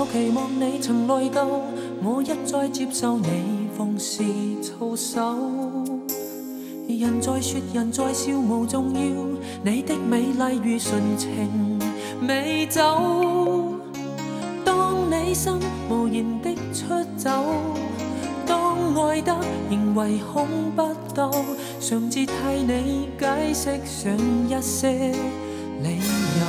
期望你曾内疚，我一再接受你奉侍操守。人在说人在笑无重要，你的美丽如纯情美酒。当你心无言的出走，当爱得仍唯恐不到，常自替你解释上一些理由。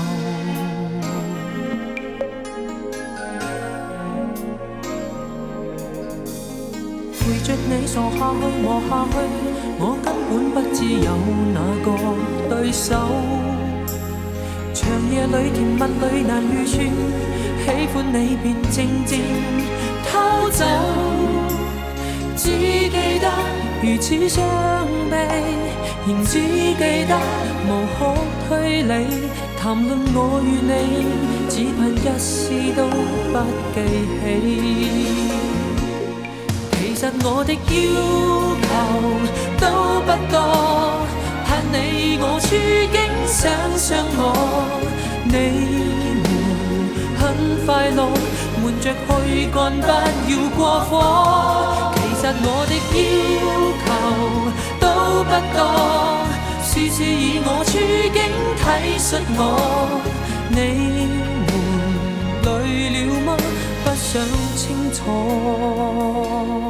陪着你傻下去磨下去，我根本不知有哪个對手。長夜裏甜蜜裏難預算，喜歡你便靜靜偷走。只記得如此傷悲，仍只記得無可推理。談論我與你，只盼一絲都不記起。其實我的要求都不多，盼你我處境想想我，你們很快樂，瞞着去幹不要過火。其實我的要求都不多，事事以我處境體恤我，你們累了嗎？不想清楚。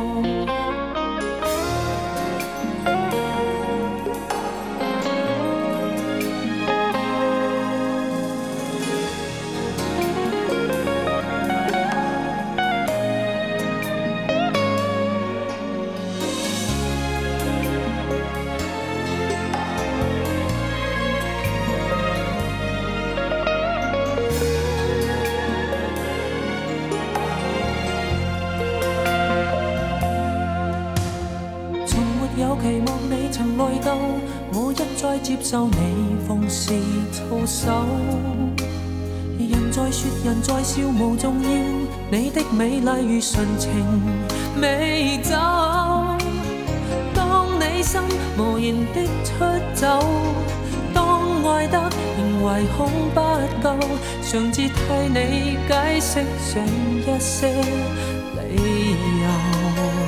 有期望你曾內疚，我一再接受你奉侍操守。人在說人在笑無重要，你的美麗如純情美酒。當你心無言的出走，當愛得仍唯恐不夠，常自替你解釋上一些理由。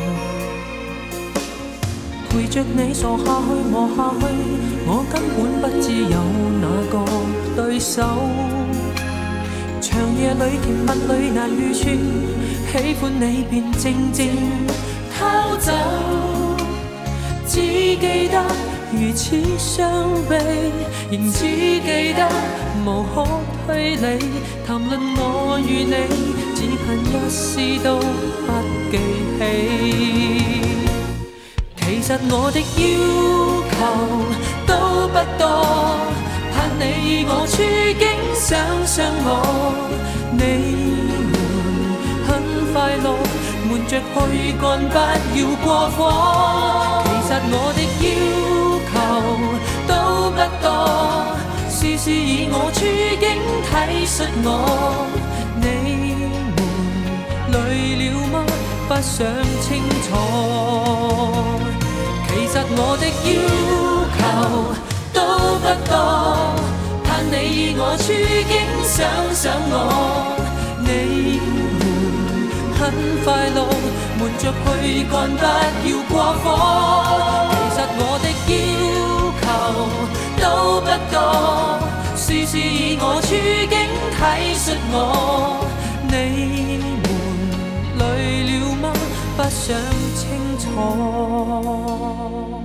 陪着你傻下去磨下去，我根本不知有哪個對手。長夜裏甜蜜裏難預算，喜歡你便靜靜偷走。只記得如此傷悲，仍只記得無可推理。談論我與你，只盼一絲都不記起。其實我的要求都不多，盼你以我處境想想我，你們很快樂，瞞着去幹不要過火。其實我的要求都不多，事事以我處境體恤我，你們累了嗎？不想清楚。其實我的要求都不多，盼你以我處境想想我，你們很快樂，瞞着去幹不要過火。其實我的要求都不多，事事以我處境體恤我，你們累了嗎？不想清楚。